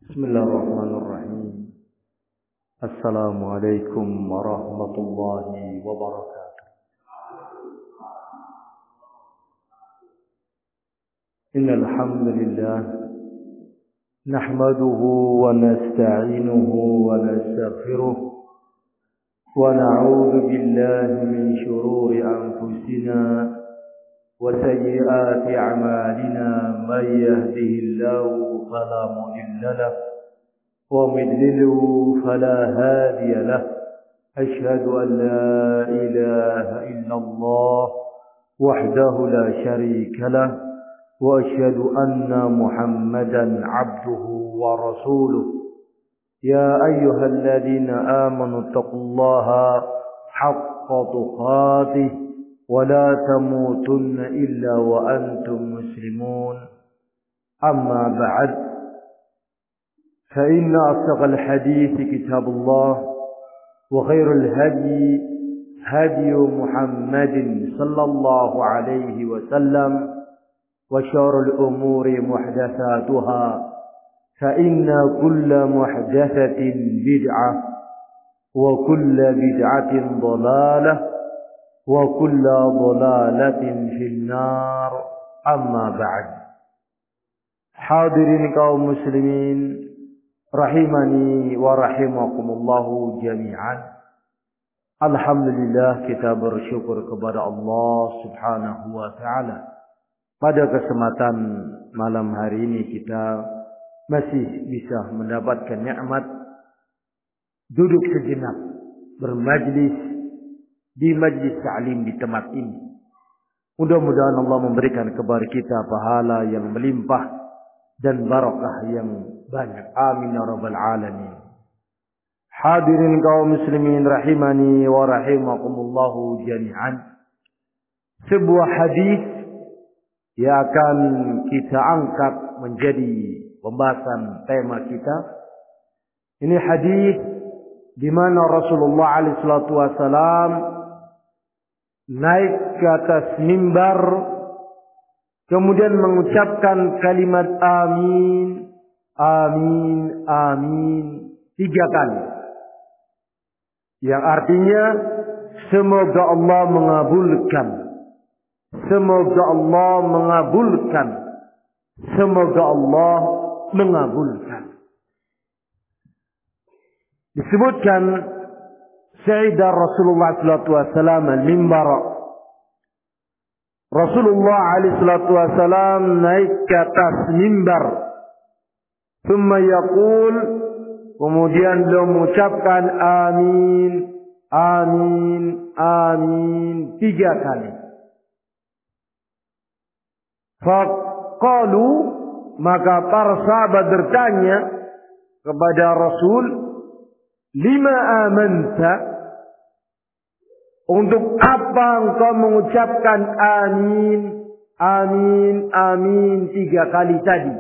Bismillahirrahmanirrahim. Assalamualaikum warahmatullahi wabarakatuh. Innal hamdalillah nahmaduhu wa nasta'inuhu wa nastaghfiruh wa na'udzu billahi min shururi anfusina wa sayyiati a'malina may yahdihillahu fala mudilla lahu ومن يضلل فلا هادي له أشهد أن لا إله إلا الله وحده لا شريك له وأشهد أن محمدا عبده ورسوله يا أيها الذين آمنوا اتقوا الله حق تقاته ولا تموتن إلا وأنتم مسلمون أما بعد فإن أصدق الحديث كتاب الله وخير الهدي هدي محمد صلى الله عليه وسلم وشر الأمور محدثاتها فإن كل محدثة بدعة وكل بدعة ضلالة وكل ضلالة في النار أما بعد. حاضرين kaum muslimin rahimani wa rahimakumullahu jami'an. Alhamdulillah, kita bersyukur kepada Allah Subhanahu wa ta'ala. Pada kesempatan malam hari ini kita masih bisa mendapatkan nikmat duduk sejenak bermajlis di majlis ta'lim di tempat ini. Mudah-mudahan Allah memberikan kepada kita pahala yang melimpah dan barakah yang banyak. Amin ya rabbal alamin. Hadirin kaum muslimin rahimani wa rahimakumullahu jami'an. Sebuah hadis yang akan kita angkat menjadi pembahasan tema kita. Ini hadis di mana Rasulullah alaihi salatu wasalam naik ke atas mimbar kemudian mengucapkan kalimat amin, amin, amin 3 kali. Yang artinya semoga Allah mengabulkan. Semoga Allah mengabulkan. Semoga Allah mengabulkan. Disebutkan Sayyidina Rasulullah sallallahu alaihi wasallam al-mimbar. Rasulullah alaihi salatu wasalam naik ke atas mimbar. Thumma yaqul, kemudian beliau mengucapkan amin, amin, amin 3 kali. Faqalu, maka para sahabat bertanya kepada Rasul, lima amanta? Untuk apa engkau mengucapkan amin, amin, amin 3 kali tadi?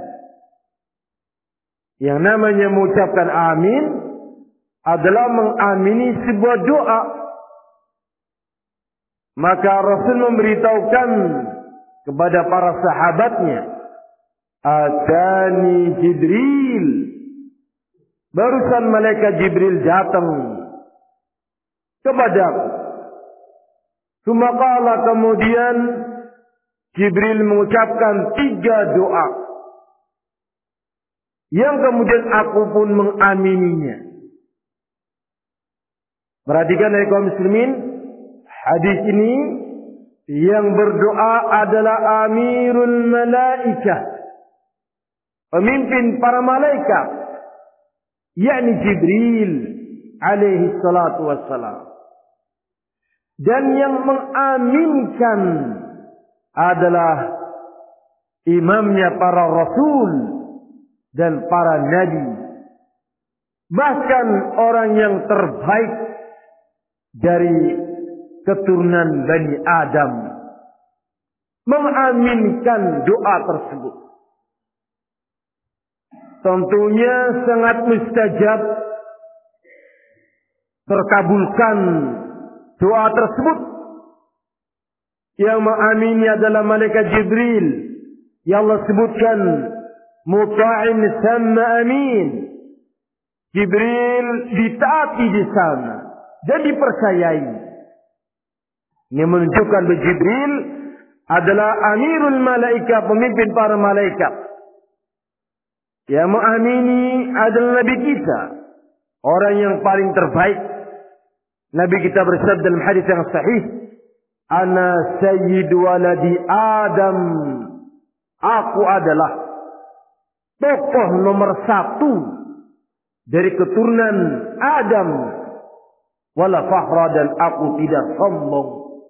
Yang namanya mengucapkan amin adalah mengamini sebuah doa. Maka Rasul memberitahukan kepada para sahabatnya, Atani Jibril. Barusan malaikat Jibril datang kepadaku. Sumakala, kemudian Jibril mengucapkan 3 doa yang kemudian aku pun mengamininya. Perhatikan ya kaum muslimin, hadis ini yang berdoa adalah Amirul Malaikah, pemimpin para malaikat, yakni Jibril alaihi salatu wassalam. Dan yang mengaminkan adalah imamnya para rasul dan para nabi. Bahkan orang yang terbaik dari keturunan Bani Adam mengaminkan doa tersebut. Tentunya sangat mustajab, terkabulkan doa tersebut. Yang mengamini adalah malaikat Jibril yang Allah sebutkan muta'in thamma amin. Jibril ditaati di sana dan dipercayai. Ini menunjukkan bahwa Jibril adalah amirul malaikat, pemimpin para malaikat. Yang mengamini adalah Nabi kita, orang yang paling terbaik. Nabi kita bersabda dalam hadis yang sahih, "Ana sayyidu waladi Adam." Aku adalah tokoh nomor 1 dari keturunan Adam. Wala fakhra, dan aku tidak sombong.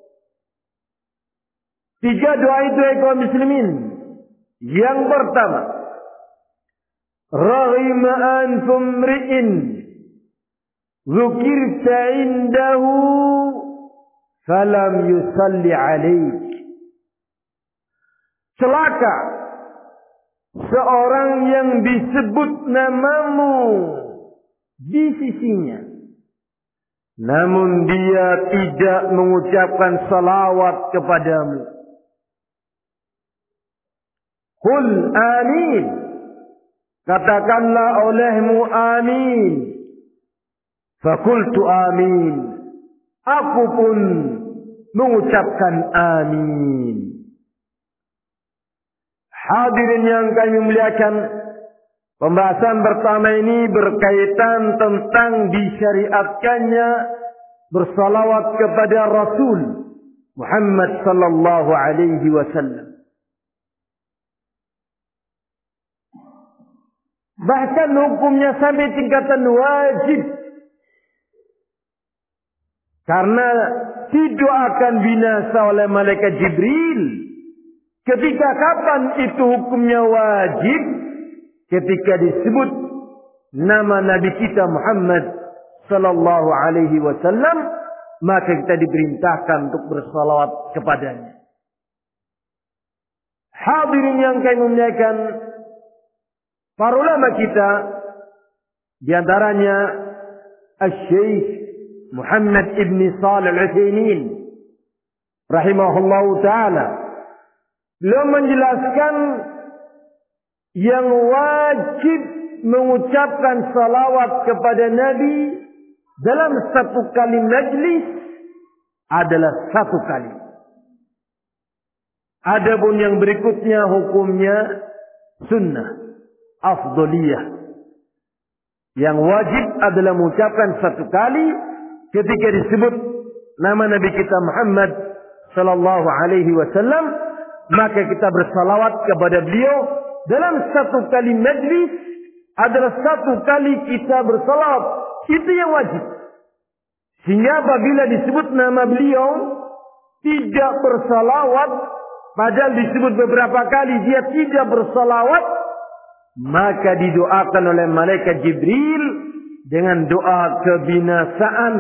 3 doa itu kaum muslimin. Yang pertama, rahima anfum ri'in dzukirta indahu falam yusalli alaik. Celaka seorang yang disebut namamu di sisinya, namun dia tidak mengucapkan salawat kepadamu. Qul amin. Katakanlah olehmu amin. Fakultu amin. Aku pun mengucapkan amin. Hadirin yang kami muliakan, pembahasan pertama ini berkaitan tentang disyariatkannya bersalawat kepada Rasul Muhammad sallallahu alaihi wasallam. Bahkan hukumnya sampai tingkatan wajib. Karena didoakan binasa oleh malaikat Jibril. Ketika kapan itu hukumnya wajib? Ketika disebut nama Nabi kita Muhammad sallallahu alaihi wasallam, maka kita diperintahkan untuk bersalawat kepadanya. Hadirin yang kami muliakan, para ulama kita, di antaranya Asy-Syaikh Muhammad ibn Shalih Al-Utsaimin rahimahullahu taala, beliau menjelaskan yang wajib mengucapkan salawat kepada Nabi dalam 1 kali majlis adalah 1 kali. Adapun yang berikutnya hukumnya sunnah, afdoliyah. Yang wajib adalah mengucapkan 1 kali ketika disebut nama Nabi kita Muhammad sallallahu alaihi wasallam, maka kita bersalawat kepada beliau dalam 1 kali majlis adalah 1 kali kita bersalawat. Itu yang wajib. Sehingga apabila disebut nama beliau tidak bersalawat, padahal disebut beberapa kali dia tidak bersalawat, maka didoakan oleh malaikat Jibril dengan doa kebinasaan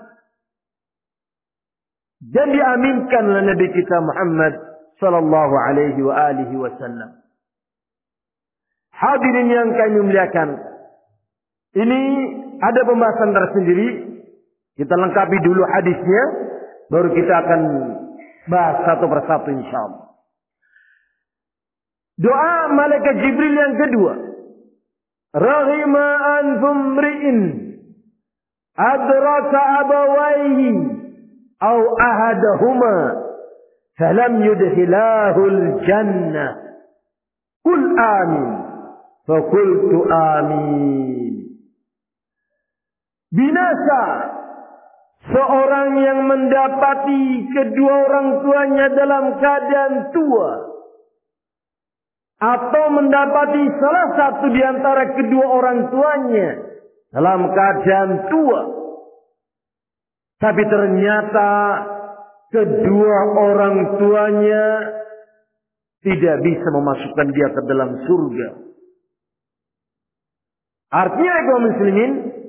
dan diaminkan oleh Nabi kita Muhammad sallallahu alaihi wa alihi wasallam. Hadirin yang kami muliakan, ini ada pembahasan tersendiri. Kita lengkapi dulu hadisnya, baru kita akan bahas satu persatu insyaallah. Doa malaikat Jibril yang kedua, rahima anfum ri'in adraka abawaihi au ahadahuma falam yudkhilahul jannah qul amin fakultu amin. Binasa seorang yang mendapati kedua orang tuanya dalam keadaan tua, atau mendapati salah satu di antara kedua orang tuanya dalam keadaan tua, tapi ternyata kedua orang tuanya tidak bisa memasukkan dia ke dalam surga. Artinya kaum muslimin,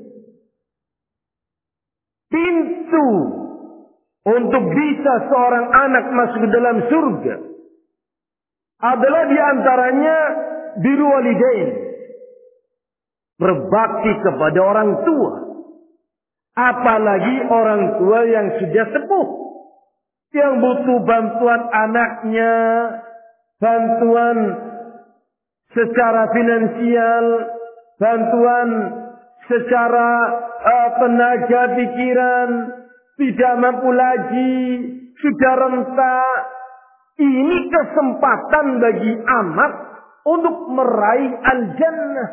pintu untuk bisa seorang anak masuk ke dalam surga adalah di antaranya birrul walidain, berbakti kepada orang tua. Apalagi orang tua yang sudah sepuh, yang butuh bantuan anaknya, bantuan secara finansial, bantuan secara tenaga pikiran, tidak mampu lagi, sudah renta. Ini kesempatan bagi amat untuk meraih al-jannah.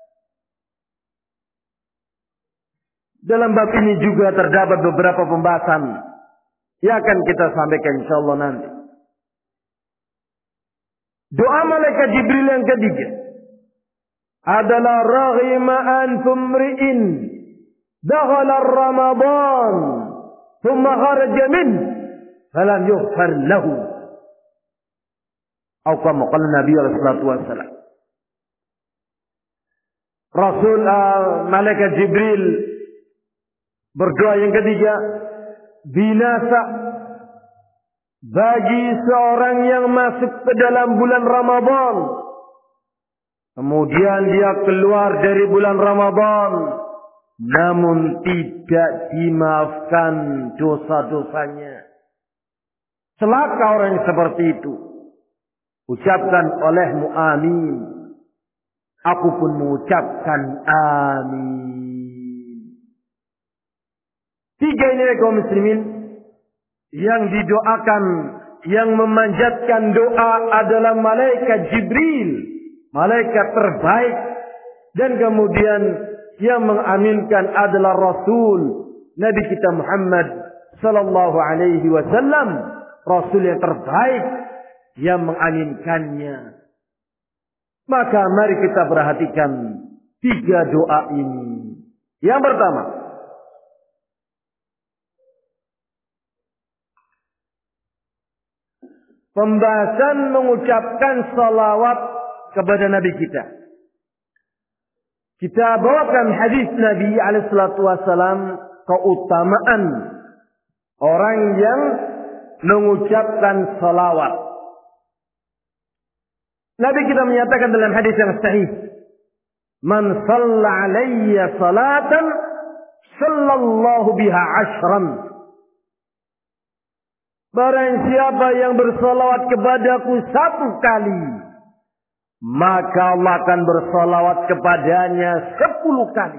Dalam bab ini juga terdapat beberapa pembahasan yang akan kita sampaikan insyaallah nanti. Doa malaikat Jibril yang ketiga adalah raghima an tumri'in dakhala Ramadan thumma kharaja min falam yughfar lahu. Atau kama qala Nabi sallallahu alaihi wasallam. Rasul malaikat Jibril berdoa yang ketiga, binasa bagi seorang yang masuk ke dalam bulan Ramadan, kemudian dia keluar dari bulan Ramadan, namun tidak dimaafkan dosa-dosanya. Celaka orang yang seperti itu. Ucapkan olehmu amin. Aku pun mengucapkan amin. Tiga ini kaum muslimin yang didoakan, yang memanjatkan doa adalah malaikat Jibril, malaikat terbaik, dan kemudian yang mengaminkan adalah Rasul Nabi kita Muhammad sallallahu alaihi wasallam, Rasul yang terbaik yang mengaminkannya. Maka mari kita perhatikan tiga doa ini. Yang pertama, pembahasan mengucapkan salawat kepada Nabi kita. Kita bawakan hadis Nabi SAW, keutamaan orang yang mengucapkan salawat. Nabi kita menyatakan dalam hadis yang sahih, man shalla alayya salatan sallallahu biha ashran. Barang siapa yang bersalawat kepadaku satu kali, maka Allah akan bersalawat kepadanya 10 kali.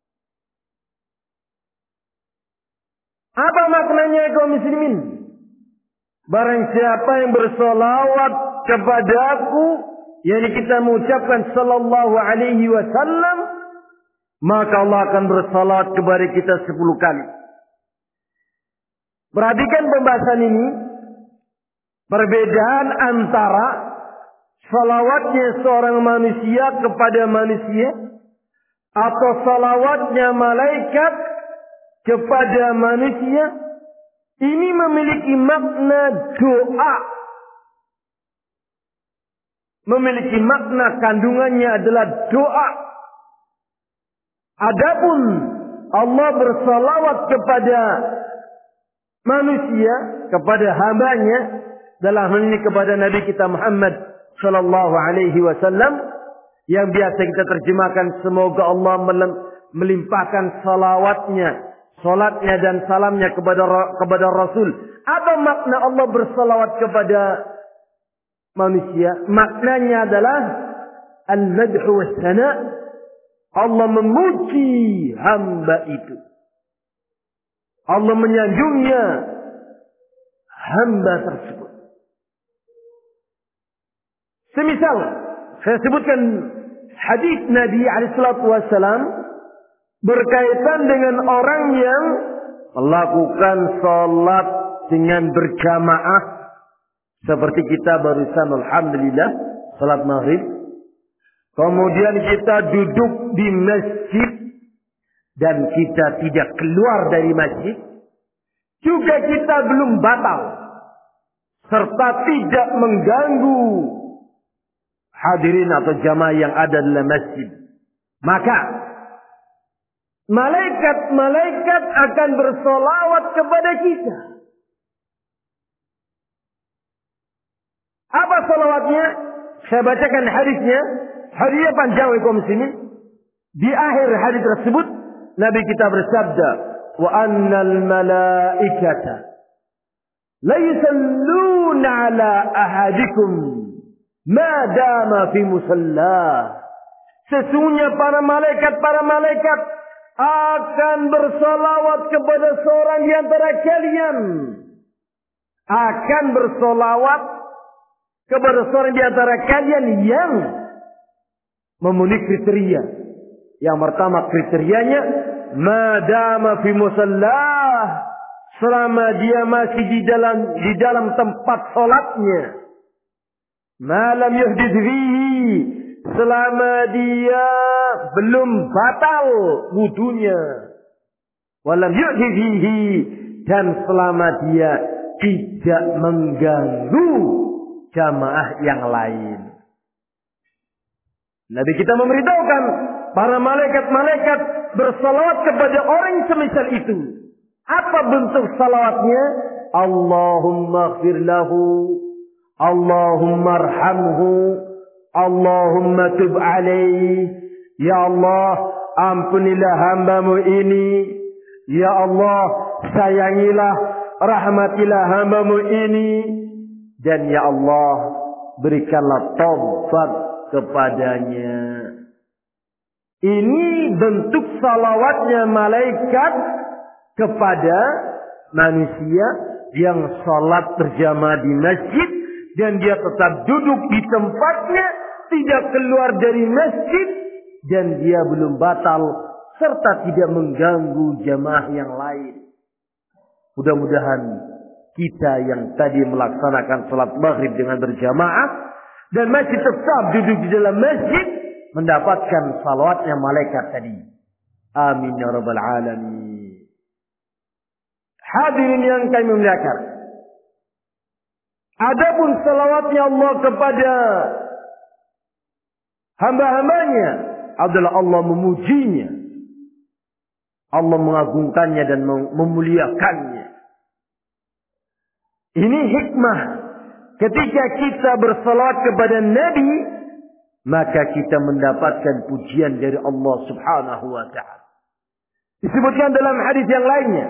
Apa maknanya kaum muslimin? Barang siapa yang bersalawat kepadaku, yakni kita mengucapkan sallallahu alaihi wasallam, maka Allah akan bersalawat kepada kita 10 kali. Perhatikan pembahasan ini. Perbedaan antara salawatnya seorang manusia kepada manusia atau salawatnya malaikat kepada manusia, ini memiliki makna doa. Memiliki makna kandungannya adalah doa. Adapun Allah bersalawat kepada manusia, kepada hambanya, dalam hal ini kepada Nabi kita Muhammad sallallahu alaihi wasallam, yang biasa kita terjemahkan semoga Allah melimpahkan salawatnya, salatnya dan salamnya kepada Rasul. Apa makna Allah bersalawat kepada manusia? Maknanya adalah al-madhu was-sana. Allah memuji hamba itu. Allah menyanjungnya hamba tersebut. Semisal saya sebutkan hadis Nabi SAW berkaitan dengan orang yang melakukan salat dengan berjamaah, seperti kita barusan alhamdulillah salat maghrib, kemudian kita duduk di masjid dan kita tidak keluar dari masjid, juga kita belum batal serta tidak mengganggu hadirin atau jamaah yang ada dalam masjid, maka malaikat akan bersolawat kepada kita. Apa solawatnya? Saya bacakan hadisnya. Hadisnya panjang kaum muslimin. Di akhir hadis tersebut Nabi kita bersabda, wa annal malaikata la yusalluna ala ahadikum ma dama fi musalla. Sesungguhnya para malaikat akan bersolawat kepada seorang di antara kalian. Akan bersolawat kepada seorang di antara kalian yang memenuhi kriteria. Yang pertama kriterianya, madama fi musallah, selama dia masih di dalam tempat salatnya. Malam yuhdith fihi, selama dia belum batal wudunya. Walam yuhdith fihi, dan selama dia tidak mengganggu jamaah yang lain. Nabi kita memberitahukan para malaikat bersalawat kepada orang yang semisal itu. Apa bentuk salawatnya? Allahumma ighfir lahu, Allahumma arhamhu, Allahumma tub alaihi. Ya Allah, ampunilah hambamu ini. Ya Allah, sayangilah, rahmatilah hambamu ini. Dan ya Allah, berikanlah taubat kepadanya. Ini bentuk salawatnya malaikat kepada manusia yang salat berjamaah di masjid dan dia tetap duduk di tempatnya, tidak keluar dari masjid dan dia belum batal serta tidak mengganggu jamaah yang lain. Mudah-mudahan kita yang tadi melaksanakan salat maghrib dengan berjamaah dan masih tetap duduk di dalam masjid mendapatkan salawatnya malaikat tadi. Amin ya rabbal alamin. Hadirin yang kami muliakan, adapun salawatnya Allah kepada hamba-hambanya adalah Allah memujinya, Allah mengagungkannya dan memuliakannya. Ini hikmah. Ketika kita bersalawat kepada Nabi, maka kita mendapatkan pujian dari Allah Subhanahu wa ta'ala. Disebutkan dalam hadis yang lainnya,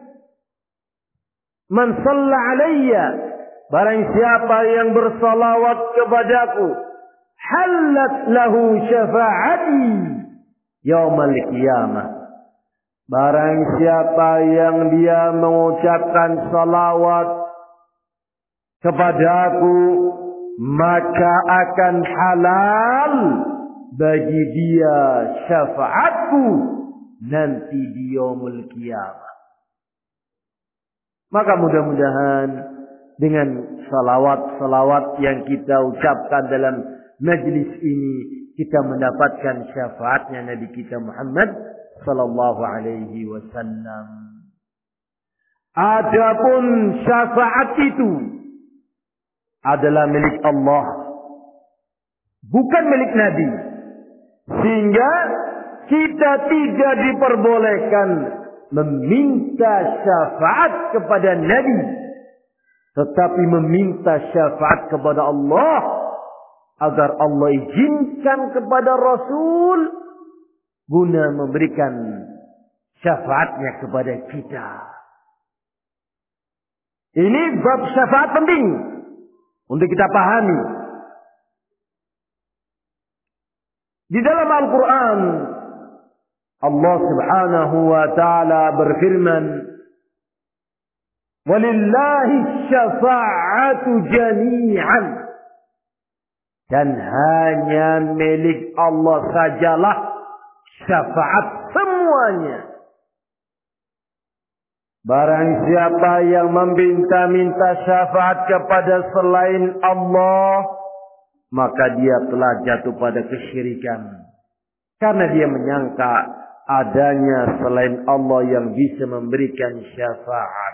man shalla alayya, barang siapa yang bersalawat kepadaku, halat lahu syafa'ati yaumal qiyamah. Barang siapa yang dia mengucapkan salawat kepadaku, maka akan halal bagi dia syafaatku nanti di yaumul qiyamah. Maka mudah-mudahan dengan salawat-salawat yang kita ucapkan dalam majlis ini, kita mendapatkan syafaatnya Nabi kita Muhammad sallallahu alaihi wasallam. Adapun syafaat itu adalah milik Allah, bukan milik Nabi. Sehingga kita tidak diperbolehkan meminta syafaat kepada Nabi, tetapi meminta syafaat kepada Allah agar Allah izinkan kepada Rasul guna memberikan syafaatnya kepada kita. Ini bab syafaat penting untuk kita pahami. Di dalam Al-Quran, Allah Subhanahu wa ta'ala berfirman, walillahi syafa'atu jami'an, dan hanya milik Allah sajalah syafaat semuanya. Barang siapa yang meminta-minta syafaat kepada selain Allah, maka dia telah jatuh pada kesyirikan. Karena dia menyangka adanya selain Allah yang bisa memberikan syafaat.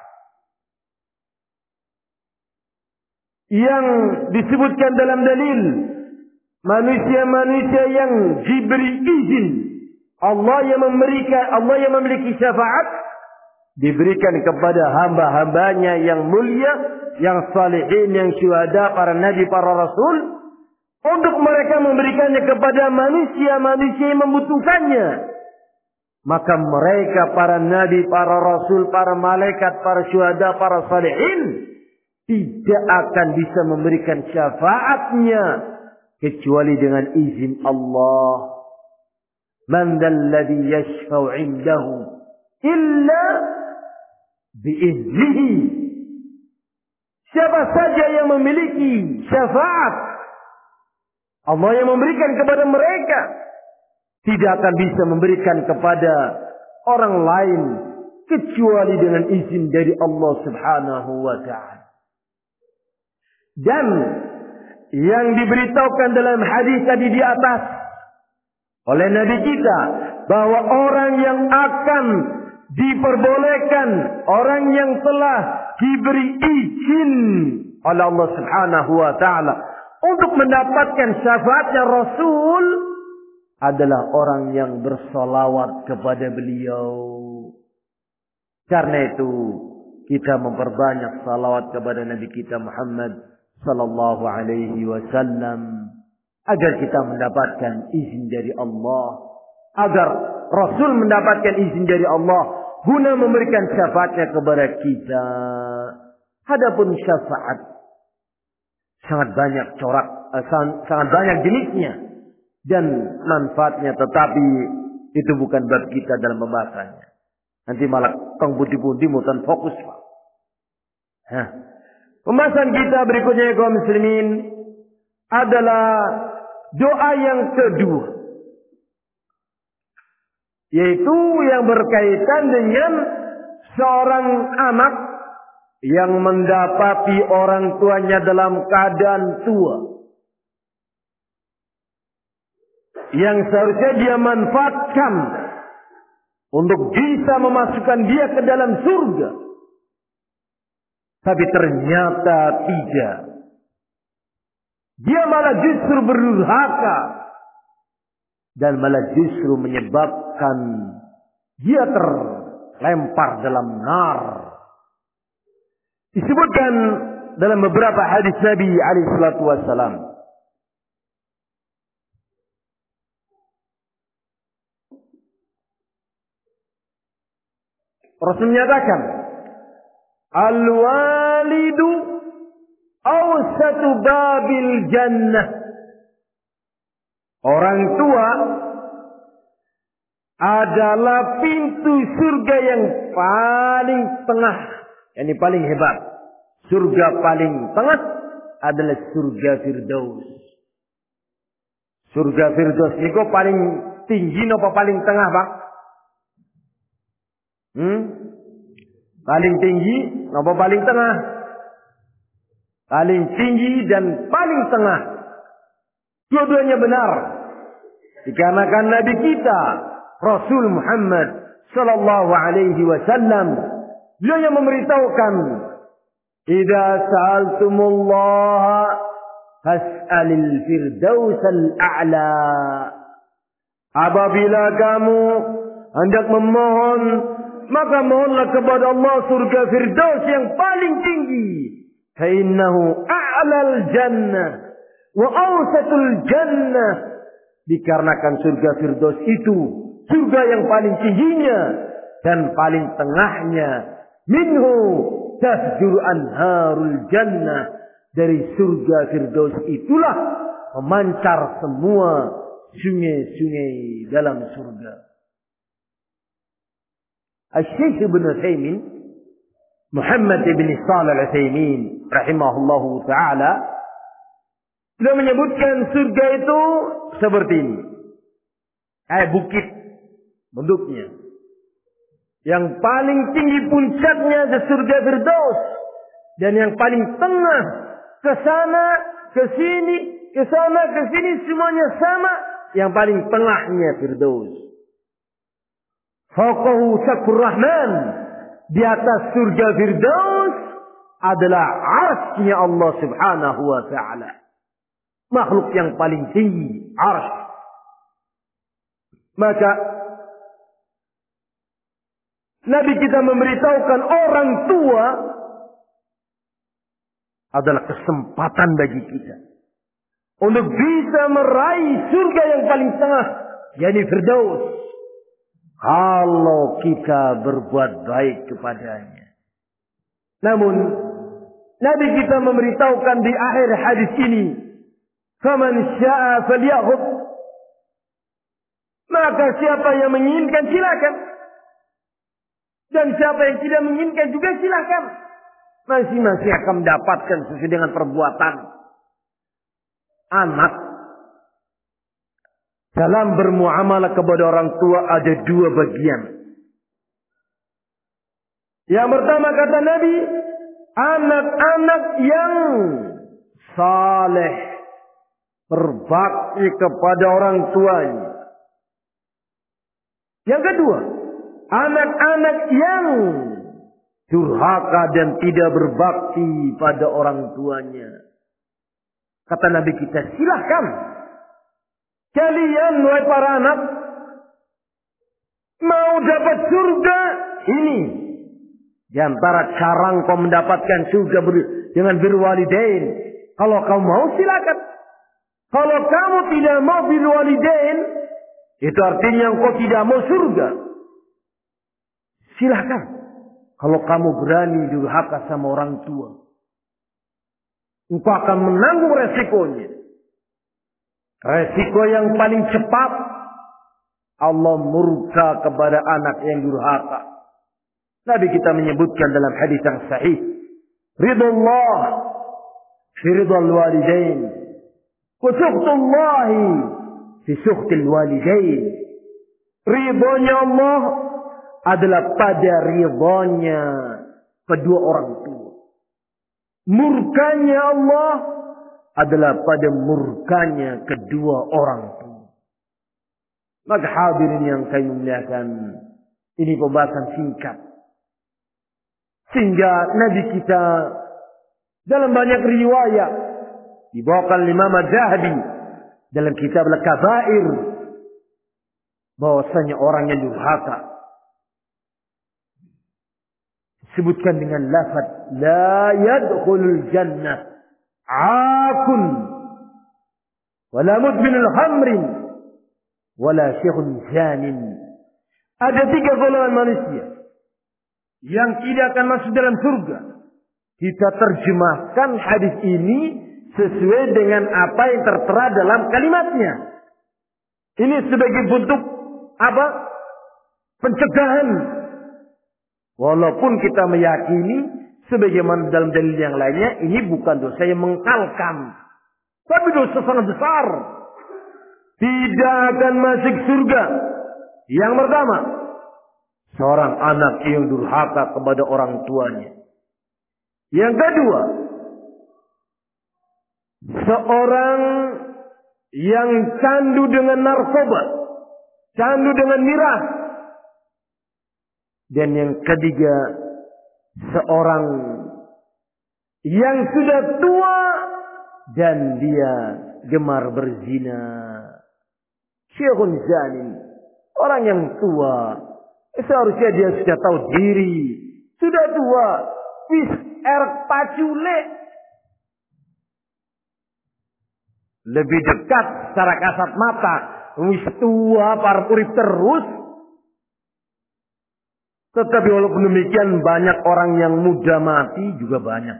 Yang disebutkan dalam dalil, manusia-manusia yang diberi izin, Allah yang memiliki syafaat, diberikan kepada hamba-hambanya yang mulia, yang salihin, yang syuhada, para nabi, para rasul, untuk mereka memberikannya kepada manusia-manusia yang membutuhkannya. Maka mereka, para nabi, para rasul, para malaikat, para syuhada, para salihin, tidak akan bisa memberikan syafaatnya kecuali dengan izin Allah. Man dzalladzi yashfa'u 'indahu illa biiznihi. Siapa saja yang memiliki syafaat, Allah yang memberikan kepada mereka, tidak akan bisa memberikan kepada orang lain kecuali dengan izin dari Allah Subhanahu wa ta'ala. Dan yang diberitahukan dalam hadis tadi di atas oleh Nabi kita, bahwa orang yang akan diperbolehkan, orang yang telah diberi izin oleh Allah Subhanahu wa ta'ala untuk mendapatkan syafaatnya Rasul, adalah orang yang bersolawat kepada beliau. Karena itu kita memperbanyak salawat kepada Nabi kita Muhammad sallallahu alaihi wasallam, agar kita mendapatkan izin dari Allah, agar Rasul mendapatkan izin dari Allah guna memberikan syafaatnya kepada kita. Adapun syafaat sangat banyak sangat banyak jenisnya dan manfaatnya, tetapi itu bukan bab kita dalam pembahasannya. Nanti malah kang budi-budi mutan fokus, Pak. Pembahasan kita berikutnya kaum muslimin adalah doa yang kedua, yaitu yang berkaitan dengan seorang anak yang mendapati orang tuanya dalam keadaan tua, yang seharusnya dia manfaatkan untuk bisa memasukkan dia ke dalam surga, tapi ternyata tidak. Dia malah justru berdurhaka dan malah justru menyebabkan dia terlempar dalam nar. Disebutkan dalam beberapa hadis Nabi alaihi salatu wassalam, Rasul menyatakan, al-walidu awsatu babil jannah. Orang tua adalah pintu surga yang paling tengah, yang paling hebat. Surga paling tengah adalah surga Firdaus. Surga Firdaus itu paling tinggi apa paling tengah, Pak? Paling tinggi apa paling tengah? Paling tinggi dan paling tengah. Dua-duanya benar. Dikarenakan Nabi kita Rasul Muhammad sallallahu alaihi wasallam, beliau yang memberitahukan, "Idza sa'altumullaha fas'alil firdausal a'la." Apabila kamu hendak memohon, maka mohonlah kepada Allah surga Firdaus yang paling tinggi. Fa innahu a'lal jannah wa awsatul jannah. Dikarenakan surga Firdaus itu surga yang paling tingginya dan paling tengahnya. Minhu tafjur anharul jannah. Dari surga Firdaus itulah memancar semua sungai-sungai dalam surga. Al-Syekh Ibn Utsaimin, Muhammad Ibn Shalih Al-Utsaimin rahimahullahu ta'ala, beliau menyebutkan surga itu seperti ini. Kayak bukit bentuknya. Yang paling tinggi puncaknya adalah surga Firdaus. Dan yang paling tengah, ke sana, ke sini, ke sana, ke sini, semuanya sama. Yang paling tengahnya Firdaus. Fawqahu Sakur Rahman. Di atas surga Firdaus adalah arsy-Nya Allah Subhanahu wa ta'ala. Makhluk yang paling tinggi, arsy. Maka Nabi kita memberitahukan orang tua adalah kesempatan bagi kita untuk bisa meraih surga yang paling tengah, yakni Firdaus, kalau kita berbuat baik kepadanya. Namun Nabi kita memberitahukan di akhir hadis ini, faman syaa'a falyakhudh. Maka siapa yang menginginkan silakan. Dan siapa yang tidak menginginkan juga silakan. Masing-masing akan mendapatkan sesuai dengan perbuatan. Anak dalam bermuamalah kepada orang tua ada dua bagian. Yang pertama kata Nabi, anak-anak yang saleh, berbakti kepada orang tuanya. Yang kedua, anak-anak yang durhaka dan tidak berbakti pada orang tuanya. Kata Nabi kita, silahkan kalian wahai para anak mau dapat surga ini. Di antara cara kau mendapatkan surga dengan berwalidain. Kalau kau mau silakan. Kalau kamu tidak mau berwalidain, itu artinya engkau tidak mau surga. Silakan. Kalau kamu berani durhaka sama orang tua, engkau akan menanggung resikonya. Resiko yang paling cepat, Allah murka kepada anak yang durhaka. Nabi kita menyebutkan dalam hadis yang sahih, ridullah fi ridal walidain, wa sukhtullahi fi sukhtil walidain. Ridhonya Allah adalah pada ridhonya kedua orang tua. Murkanya Allah adalah pada murkanya kedua orang tua. Maka hadirin yang kami muliakan, ini pembahasan singkat. Sehingga Nabi kita dalam banyak riwayat dibawakan Imam Az-Zahabi dalam kitab Al-Kabair bahwasanya orang yang durhaka disebutkan dengan lafaz la yadkhulul jannah akun wala mudminul khamrin wala syekhun zanin. Ada tiga golongan manusia yang tidak akan masuk dalam surga. Kita terjemahkan hadis ini sesuai dengan apa yang tertera dalam kalimatnya. Ini sebagai bentuk apa? Pencegahan. Walaupun kita meyakini sebagaimana dalam dalil yang lainnya, ini bukan dosa yang mengkalkan, tapi dosa sangat besar. Tidak akan masuk surga. Yang pertama, seorang anak yang durhaka kepada orang tuanya. Yang kedua, seorang yang candu dengan narkoba, candu dengan miras. Dan yang ketiga, seorang yang sudah tua dan dia gemar berzina. Syekhun zanin, orang yang tua. Seharusnya dia sudah tahu diri. Sudah tua. Wis pacule. Lebih dekat secara kasat mata. Wis tua parpurip terus. Tetapi walaupun demikian banyak orang yang muda mati juga banyak.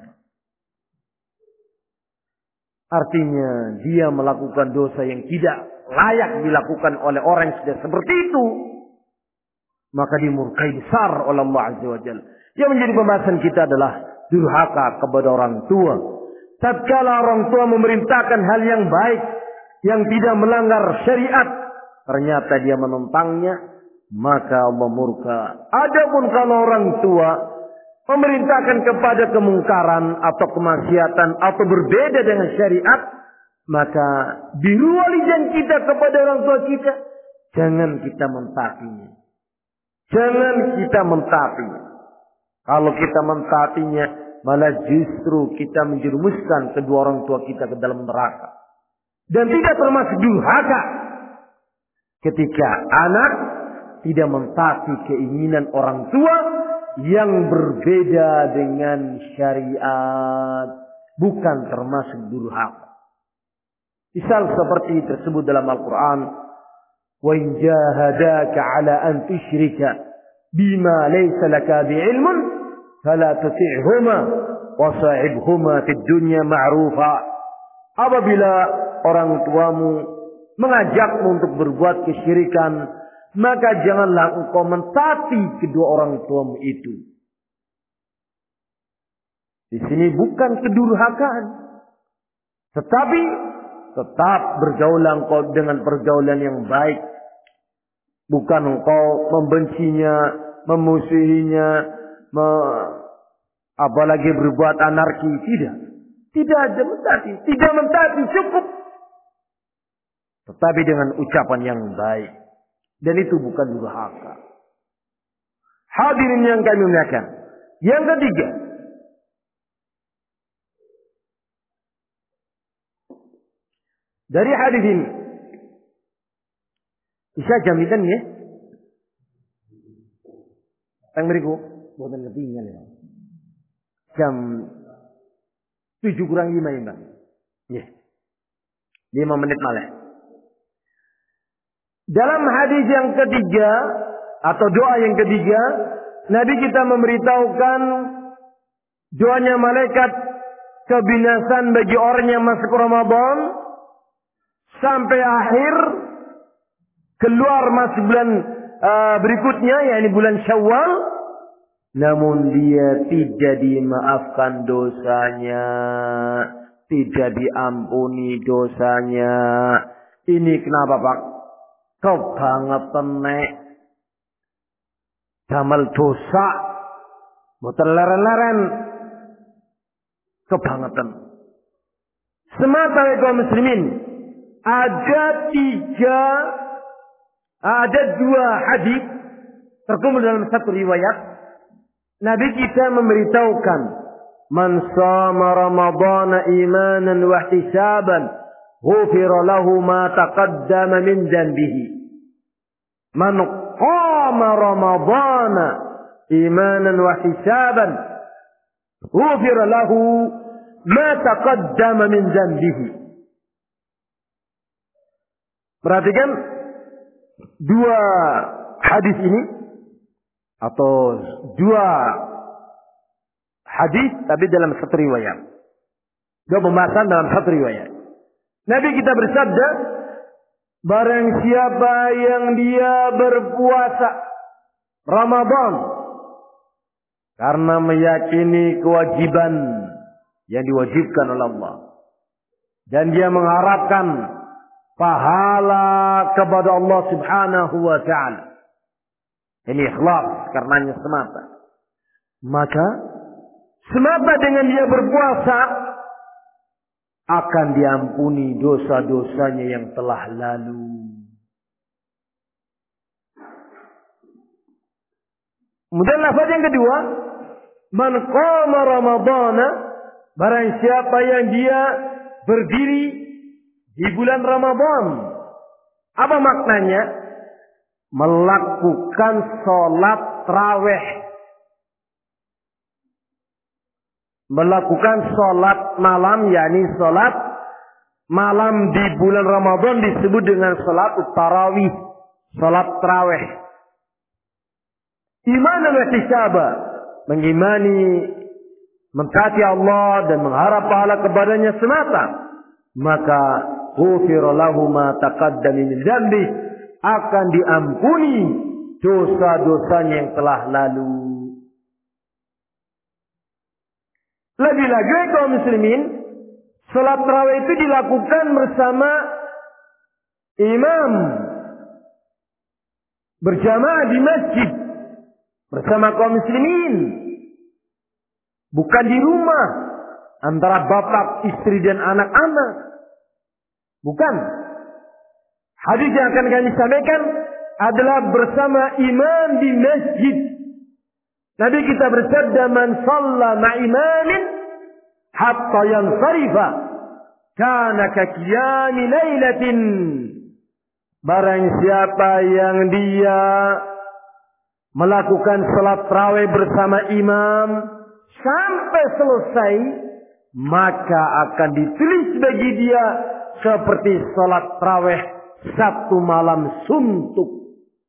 Artinya dia melakukan dosa yang tidak layak dilakukan oleh orang yang sudah seperti itu. Maka dimurkai besar oleh Allah Azza wa Jalla. Yang menjadi pembahasan kita adalah durhaka kepada orang tua. Tatkala orang tua memerintahkan hal yang baik, yang tidak melanggar syariat, ternyata dia menentangnya, maka Allah murka. Adapun kalau orang tua memerintahkan kepada kemungkaran atau kemaksiatan atau berbeda dengan syariat, maka biru walidan kita kepada orang tua kita, jangan kita mentaatinya. Jangan kita mentaatinya. Kalau kita mentaatinya, malah justru kita menjerumuskan kedua orang tua kita ke dalam neraka. Dan tidak termasuk durhaka ketika anak tidak mentaati keinginan orang tua yang berbeda dengan syariat. Bukan termasuk durhaka. Misal seperti tersebut dalam Al-Quran. وَإِنْ جَاهَدَاكَ عَلَىٰ أَنْ تُشْرِكَ بِمَا لَيْسَ لَكَ بِعِلْمٍ فَلَا تُطِعْهُمَا وَصَاحِبْهُمَا فِي الدُّنْيَا مَعْرُوفًا. Apabila orang tuamu mengajakmu untuk berbuat kesyirikan, maka janganlah engkau mentaati kedua orang tuamu itu. Di sini bukan kedurhakaan, tetapi tetap bergaulan engkau dengan pergaulan yang baik. Bukan engkau membencinya, memusuhinya, apalagi berbuat anarki. Tidak ada mentaati. Tidak mentaati cukup. Tetapi dengan ucapan yang baik. Dan itu bukan durhaka. Hadirin yang kami muliakan. Yang ketiga. Dari hadis ini. Bisa jaminan ya. Yang berikut. Bukan ketinggalan ya. Jam 7 kurang 5 ya Mbak. Ya. 5 menit malah. Dalam hadis yang ketiga. Atau doa yang ketiga. Nabi kita memberitahukan. Doanya malaikat. Kebinasan bagi orang yang masuk Ramadan. Sampai akhir. Keluar masuk bulan berikutnya. yakni bulan Syawal. Namun dia tidak dimaafkan dosanya. Tidak diampuni dosanya. Ini kenapa Pak? Kebangetan nek. Damal dosa. Boten leren-leren. Kebangetan. Semata kaum muslimin. Ada 2 hadis. Terkumpul dalam satu riwayat. Nabi kita memberitahukan, "Man shama Ramadhana imanan wa ihtisaban, ghufira lahu ma taqaddama min dhanbihi." Man qama Ramadhana imanan wa ihtisaban, ghufira lahu ma taqaddama min dhanbihi. Perhatikan 2 hadis ini. Atau 2 hadis tapi dalam satu riwayat. 2 pembahasan dalam satu riwayat. Nabi kita bersabda, barang siapa yang dia berpuasa Ramadan karena meyakini kewajiban yang diwajibkan oleh Allah dan dia mengharapkan pahala kepada Allah Subhanahu wa taala. Ini ikhlas karenanya semata. Maka semata dengan dia berpuasa akan diampuni dosa-dosanya yang telah lalu. Kemudian lafaz yang kedua, man qama Ramadhana, barang siapa yang dia berdiri di bulan Ramadan. Apa maknanya? Melakukan sholat tarawih. Melakukan sholat malam, yakni sholat malam di bulan Ramadan disebut dengan sholat tarawih. Sholat tarawih. Iman dan ihtisaba. Mengimani, mentaati Allah dan mengharap pahala kepadanya semata. Maka ghufira lahu ma taqaddama min dzambi, akan diampuni dosa-dosanya yang telah lalu. Lagi-lagi kaum muslimin, salat tarawih itu dilakukan bersama imam, berjamaah di masjid bersama kaum muslimin, bukan di rumah antara bapak, istri dan anak-anak. Bukan. Hadis yang akan kami sampaikan adalah bersama imam di masjid. Nabi kita bersabda, man shalla ma'imamin hatta yansarifa kana ka qiyami lailatin. Barang siapa yang dia melakukan salat tarawih bersama imam sampai selesai, maka akan ditulis bagi dia seperti salat tarawih satu malam suntuk.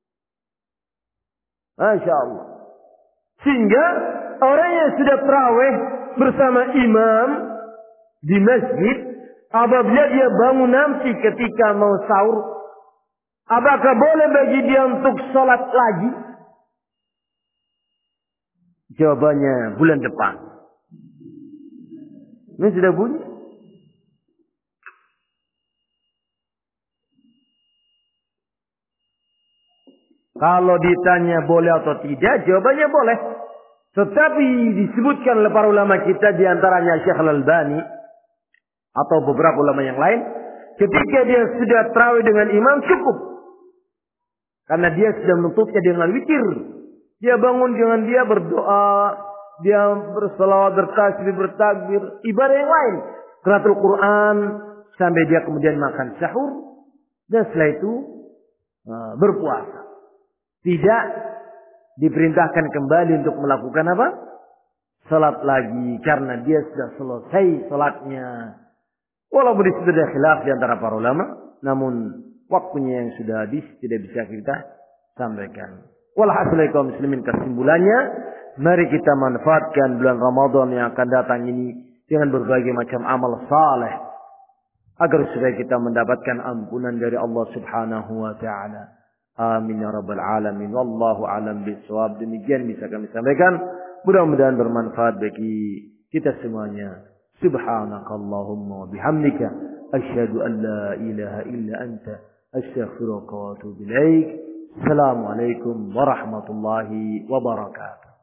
Masya Allah. Sehingga orang yang sudah tarawih bersama imam di masjid Apabila dia bangun nanti ketika mau sahur, apakah boleh bagi dia untuk sholat lagi? Jawabannya bulan depan. Ini sudah bunyi. Kalau ditanya boleh atau tidak, jawabannya boleh. Tetapi disebutkan oleh para ulama kita, diantaranya Syekh Al-Albani atau beberapa ulama yang lain, ketika dia sudah tarawih dengan imam cukup, karena dia sudah menutupnya dengan witir. Dia bangun dengan dia berdoa, dia berselawat, bertasbih, bertakbir, ibadah yang lain, qiraatul Quran, sampai dia kemudian makan sahur, dan setelah itu berpuasa. Tidak diperintahkan kembali untuk melakukan apa? Salat lagi, karena dia sudah selesai salatnya. Walaupun di situ ada khilaf di antara para ulama, namun waktunya yang sudah habis tidak bisa kita sampaikan. Walhasil kaum muslimin, kesimpulannya, mari kita manfaatkan bulan Ramadan yang akan datang ini dengan berbagai macam amal saleh agar supaya kita mendapatkan ampunan dari Allah Subhanahu wa taala. Amin ya rabbal alamin. Wallahu alam bisawab. Demikian bisa kami sampaikan. Mudah-mudahan bermanfaat bagi kita semuanya. Subhanakallahumma wa bihamdika asyhadu an la ilaha illa anta astaghfiruka wa atubu ilaik. Assalamualaikum warahmatullahi wabarakatuh.